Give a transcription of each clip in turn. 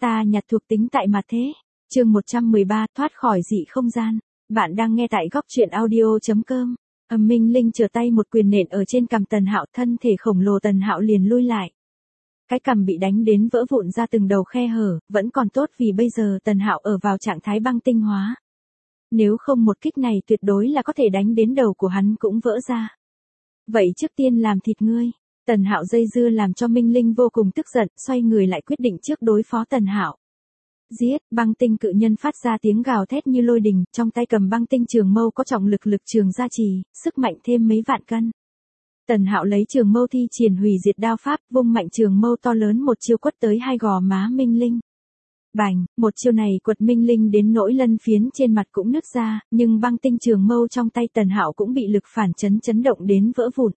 Ta nhặt thuộc tính tại mặt thế. Chương 113, thoát khỏi dị không gian. Bạn đang nghe tại góc truyện audio.com. Minh Linh trở tay một quyền nện ở trên cằm Tần Hạo, thân thể khổng lồ Tần Hạo liền lui lại. Cái cằm bị đánh đến vỡ vụn ra từng đầu khe hở, vẫn còn tốt vì bây giờ Tần Hạo ở vào trạng thái băng tinh hóa. Nếu không một kích này tuyệt đối là có thể đánh đến đầu của hắn cũng vỡ ra. Vậy trước tiên làm thịt ngươi. Tần Hạo dây dưa làm cho Minh Linh vô cùng tức giận, xoay người lại quyết định trước đối phó Tần Hạo. Giết, băng tinh cự nhân phát ra tiếng gào thét như lôi đình, trong tay cầm băng tinh trường mâu có trọng lực trường gia trì, sức mạnh thêm mấy vạn cân. Tần Hạo lấy trường mâu thi triển hủy diệt đao pháp, vung mạnh trường mâu to lớn một chiêu quất tới hai gò má Minh Linh. Bành, một chiêu này quật Minh Linh đến nỗi lân phiến trên mặt cũng nứt ra, nhưng băng tinh trường mâu trong tay Tần Hạo cũng bị lực phản chấn động đến vỡ vụn.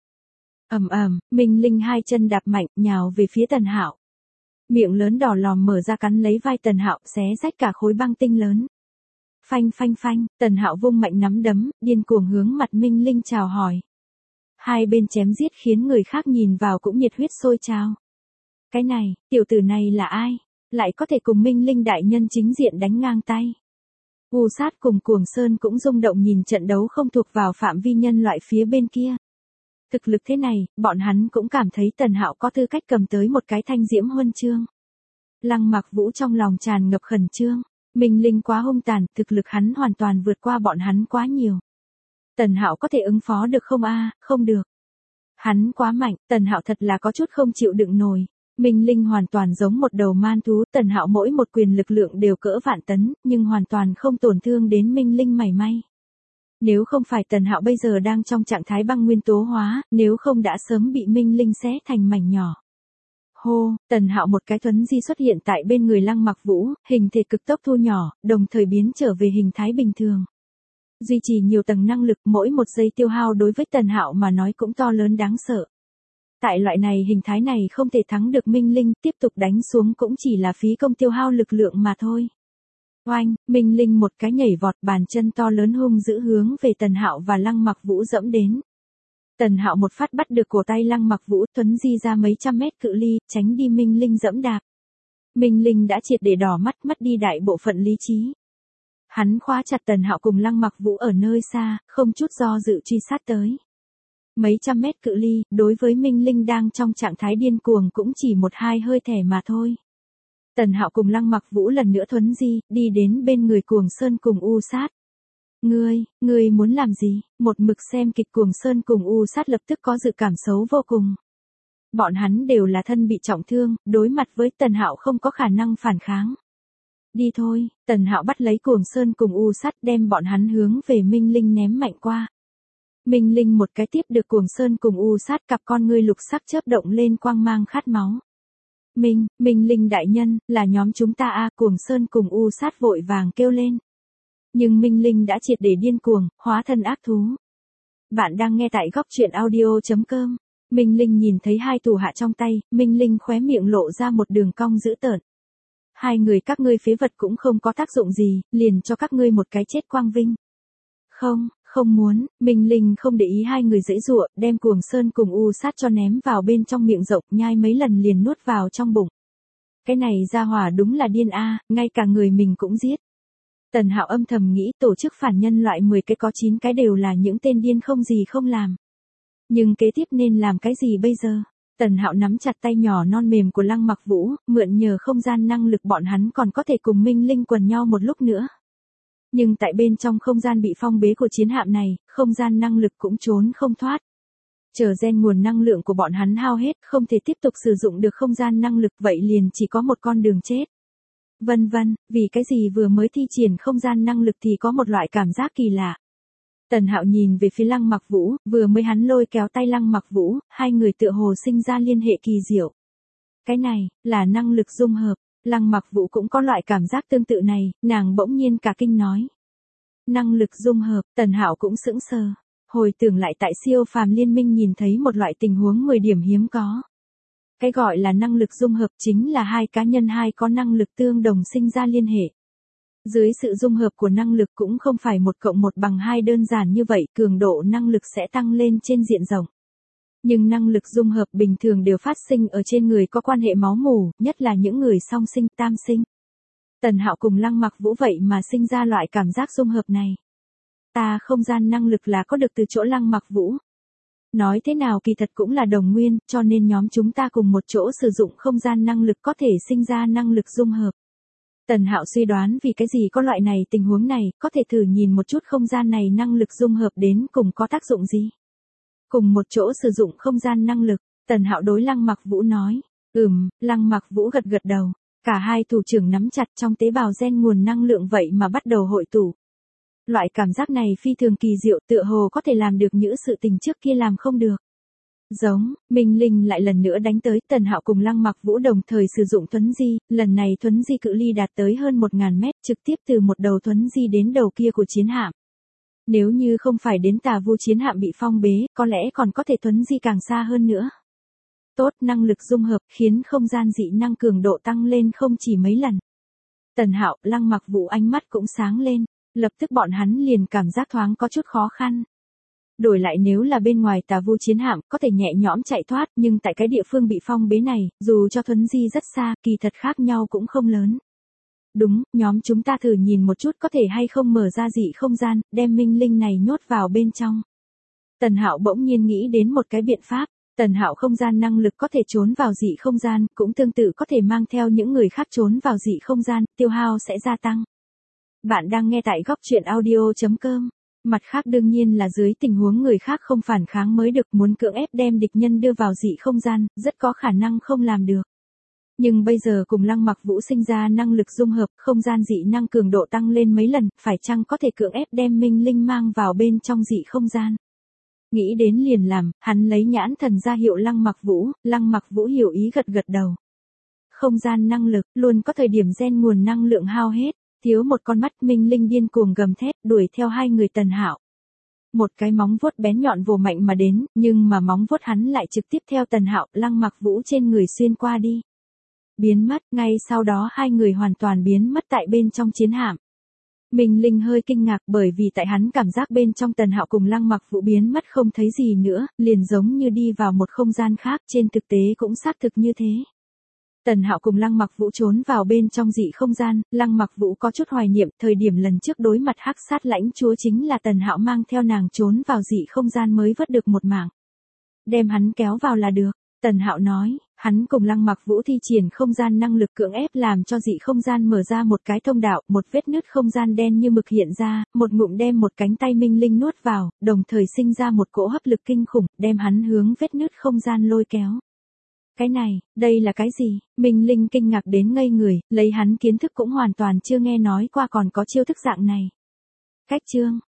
Minh Linh hai chân đạp mạnh, nhào về phía Tần Hạo. Miệng lớn đỏ lòm mở ra cắn lấy vai Tần Hạo, xé rách cả khối băng tinh lớn. Phanh, Tần Hạo vung mạnh nắm đấm, điên cuồng hướng mặt Minh Linh chào hỏi. Hai bên chém giết khiến người khác nhìn vào cũng nhiệt huyết sôi trào. Cái này, tiểu tử này là ai? Lại có thể cùng Minh Linh đại nhân chính diện đánh ngang tay. U Sát cùng Cuồng Sơn cũng rung động nhìn trận đấu không thuộc vào phạm vi nhân loại phía bên kia. Thực lực thế này, bọn hắn cũng cảm thấy Tần Hạo có tư cách cầm tới một cái thanh diễm huân chương. Lăng Mặc Vũ trong lòng tràn ngập khẩn trương. Minh Linh quá hung tàn, thực lực hắn hoàn toàn vượt qua bọn hắn quá nhiều. Tần Hạo có thể ứng phó được không a? Không được. Hắn quá mạnh, Tần Hạo thật là có chút không chịu đựng nổi. Minh Linh hoàn toàn giống một đầu man thú, Tần Hạo mỗi một quyền lực lượng đều cỡ vạn tấn, nhưng hoàn toàn không tổn thương đến Minh Linh mảy may. Nếu không phải Tần Hạo bây giờ đang trong trạng thái băng nguyên tố hóa, nếu không đã sớm bị Minh Linh xé thành mảnh nhỏ. Hô, Tần Hạo một cái thuấn di xuất hiện tại bên người Lăng Mặc Vũ, hình thể cực tốc thu nhỏ, đồng thời biến trở về hình thái bình thường. Duy trì nhiều tầng năng lực, mỗi một giây tiêu hao đối với Tần Hạo mà nói cũng to lớn đáng sợ. Tại loại này hình thái này không thể thắng được Minh Linh, tiếp tục đánh xuống cũng chỉ là phí công tiêu hao lực lượng mà thôi. Oanh, Minh Linh một cái nhảy vọt, bàn chân to lớn hung dữ hướng về Tần Hạo và Lăng Mặc Vũ dẫm đến. Tần Hạo một phát bắt được cổ tay Lăng Mặc Vũ, thuấn di ra mấy trăm mét cự ly, tránh đi Minh Linh dẫm đạp. Minh Linh đã triệt để đỏ mắt, mất đi đại bộ phận lý trí. Hắn khóa chặt Tần Hạo cùng Lăng Mặc Vũ ở nơi xa, không chút do dự truy sát tới. Mấy trăm mét cự ly, đối với Minh Linh đang trong trạng thái điên cuồng cũng chỉ một hai hơi thở mà thôi. Tần Hạo cùng Lăng Mặc Vũ lần nữa thuấn di, đi đến bên người Cuồng Sơn cùng U Sát. Ngươi muốn làm gì? Một mực xem kịch Cuồng Sơn cùng U Sát lập tức có dự cảm xấu vô cùng. Bọn hắn đều là thân bị trọng thương, đối mặt với Tần Hạo không có khả năng phản kháng. Đi thôi, Tần Hạo bắt lấy Cuồng Sơn cùng U Sát đem bọn hắn hướng về Minh Linh ném mạnh qua. Minh Linh một cái tiếp được Cuồng Sơn cùng U Sát, cặp con ngươi lục sắc chớp động lên quang mang khát máu. Minh Linh đại nhân, là nhóm chúng ta a, Cuồng Sơn cùng U Sát vội vàng kêu lên. Nhưng Minh Linh đã triệt để điên cuồng, hóa thân ác thú. Bạn đang nghe tại góc truyện audio.com. Minh Linh nhìn thấy hai thủ hạ trong tay, Minh Linh khóe miệng lộ ra một đường cong dữ tợn. Hai người các ngươi phế vật cũng không có tác dụng gì, liền cho các ngươi một cái chết quang vinh. Không muốn, Minh Linh không để ý hai người giãy giụa, đem Cuồng Sơn cùng U Sát cho ném vào bên trong miệng rộng, nhai mấy lần liền nuốt vào trong bụng. Cái này ra hỏa đúng là điên a, ngay cả người mình cũng giết. Tần Hạo âm thầm nghĩ, tổ chức phản nhân loại 10 cái có 9 cái đều là những tên điên không gì không làm. Nhưng kế tiếp nên làm cái gì bây giờ? Tần Hạo nắm chặt tay nhỏ non mềm của Lăng Mặc Vũ, mượn nhờ không gian năng lực bọn hắn còn có thể cùng Minh Linh quần nhau một lúc nữa. Nhưng tại bên trong không gian bị phong bế của chiến hạm này, không gian năng lực cũng trốn không thoát. Chờ gen nguồn năng lượng của bọn hắn hao hết, không thể tiếp tục sử dụng được không gian năng lực, vậy liền chỉ có một con đường chết. Vì cái gì vừa mới thi triển không gian năng lực thì có một loại cảm giác kỳ lạ. Tần Hạo nhìn về phía Lăng Mặc Vũ, vừa mới hắn lôi kéo tay Lăng Mặc Vũ, hai người tựa hồ sinh ra liên hệ kỳ diệu. Cái này, là năng lực dung hợp. Lăng Mặc Vũ cũng có loại cảm giác tương tự này, nàng bỗng nhiên cả kinh nói. Năng lực dung hợp, Tần Hạo cũng sững sờ. Hồi tưởng lại tại siêu phàm liên minh nhìn thấy một loại tình huống 10 điểm hiếm có. Cái gọi là năng lực dung hợp chính là hai cá nhân hai có năng lực tương đồng sinh ra liên hệ. Dưới sự dung hợp của năng lực cũng không phải 1+1=2 đơn giản như vậy, cường độ năng lực sẽ tăng lên trên diện rộng. Nhưng năng lực dung hợp bình thường đều phát sinh ở trên người có quan hệ máu mủ, nhất là những người song sinh, tam sinh. Tần Hạo cùng Lăng Mặc Vũ vậy mà sinh ra loại cảm giác dung hợp này. Ta không gian năng lực là có được từ chỗ Lăng Mặc Vũ. Nói thế nào kỳ thật cũng là đồng nguyên, cho nên nhóm chúng ta cùng một chỗ sử dụng không gian năng lực có thể sinh ra năng lực dung hợp. Tần Hạo suy đoán vì cái gì có loại này tình huống này, có thể thử nhìn một chút không gian này năng lực dung hợp đến cùng có tác dụng gì. Cùng một chỗ sử dụng không gian năng lực, Tần Hạo đối Lăng Mặc Vũ nói. Lăng Mặc Vũ gật gật đầu. Cả hai thủ trưởng nắm chặt trong tế bào gen nguồn năng lượng vậy mà bắt đầu hội tụ. Loại cảm giác này phi thường kỳ diệu, tựa hồ có thể làm được những sự tình trước kia làm không được. Giống, Minh Linh lại lần nữa đánh tới, Tần Hạo cùng Lăng Mặc Vũ đồng thời sử dụng thuấn di, lần này thuấn di cự ly đạt tới hơn 1000 mét, trực tiếp từ một đầu thuấn di đến đầu kia của chiến hạm. Nếu như không phải đến Tà Vu chiến hạm bị phong bế, có lẽ còn có thể thuấn di càng xa hơn nữa. Tốt, năng lực dung hợp khiến không gian dị năng cường độ tăng lên không chỉ mấy lần. Tần Hạo, Lăng Mặc Vũ ánh mắt cũng sáng lên, lập tức bọn hắn liền cảm giác thoáng có chút khó khăn. Đổi lại nếu là bên ngoài Tà Vu chiến hạm, có thể nhẹ nhõm chạy thoát, nhưng tại cái địa phương bị phong bế này, dù cho thuấn di rất xa, kỳ thật khác nhau cũng không lớn. Đúng, nhóm chúng ta thử nhìn một chút có thể hay không mở ra dị không gian, đem Minh Linh này nhốt vào bên trong. Tần Hạo bỗng nhiên nghĩ đến một cái biện pháp. Tần Hạo không gian năng lực có thể trốn vào dị không gian, cũng tương tự có thể mang theo những người khác trốn vào dị không gian, tiêu hao sẽ gia tăng. Bạn đang nghe tại góc truyện audio.com. Mặt khác đương nhiên là dưới tình huống người khác không phản kháng mới được, muốn cưỡng ép đem địch nhân đưa vào dị không gian, rất có khả năng không làm được. Nhưng bây giờ cùng Lăng Mặc Vũ sinh ra năng lực dung hợp, không gian dị năng cường độ tăng lên mấy lần, phải chăng có thể cưỡng ép đem Minh Linh mang vào bên trong dị không gian. Nghĩ đến liền làm, hắn lấy nhãn thần ra hiệu Lăng Mặc Vũ hiểu ý gật gật đầu. Không gian năng lực, luôn có thời điểm gen nguồn năng lượng hao hết, thiếu một con mắt, Minh Linh điên cuồng gầm thét, đuổi theo hai người Tần Hạo. Một cái móng vuốt bén nhọn vồ mạnh mà đến, nhưng mà móng vuốt hắn lại trực tiếp theo Tần Hạo, Lăng Mặc Vũ trên người xuyên qua đi. Biến mất, ngay sau đó hai người hoàn toàn biến mất tại bên trong chiến hạm. Minh Linh hơi kinh ngạc bởi vì tại hắn cảm giác bên trong Tần Hạo cùng Lăng Mặc Vũ biến mất không thấy gì nữa, liền giống như đi vào một không gian khác, trên thực tế cũng xác thực như thế. Tần Hạo cùng Lăng Mặc Vũ trốn vào bên trong dị không gian, Lăng Mặc Vũ có chút hoài niệm, thời điểm lần trước đối mặt Hắc Sát Lãnh Chúa chính là Tần Hạo mang theo nàng trốn vào dị không gian mới vớt được một mảng. Đem hắn kéo vào là được. Tần Hạo nói, hắn cùng Lăng Mặc Vũ thi triển không gian năng lực cưỡng ép làm cho dị không gian mở ra một cái thông đạo, một vết nứt không gian đen như mực hiện ra, một ngụm đem một cánh tay Minh Linh nuốt vào, đồng thời sinh ra một cỗ hấp lực kinh khủng, đem hắn hướng vết nứt không gian lôi kéo. Cái này, đây là cái gì? Minh Linh kinh ngạc đến ngây người, lấy hắn kiến thức cũng hoàn toàn chưa nghe nói qua còn có chiêu thức dạng này. Cách chương,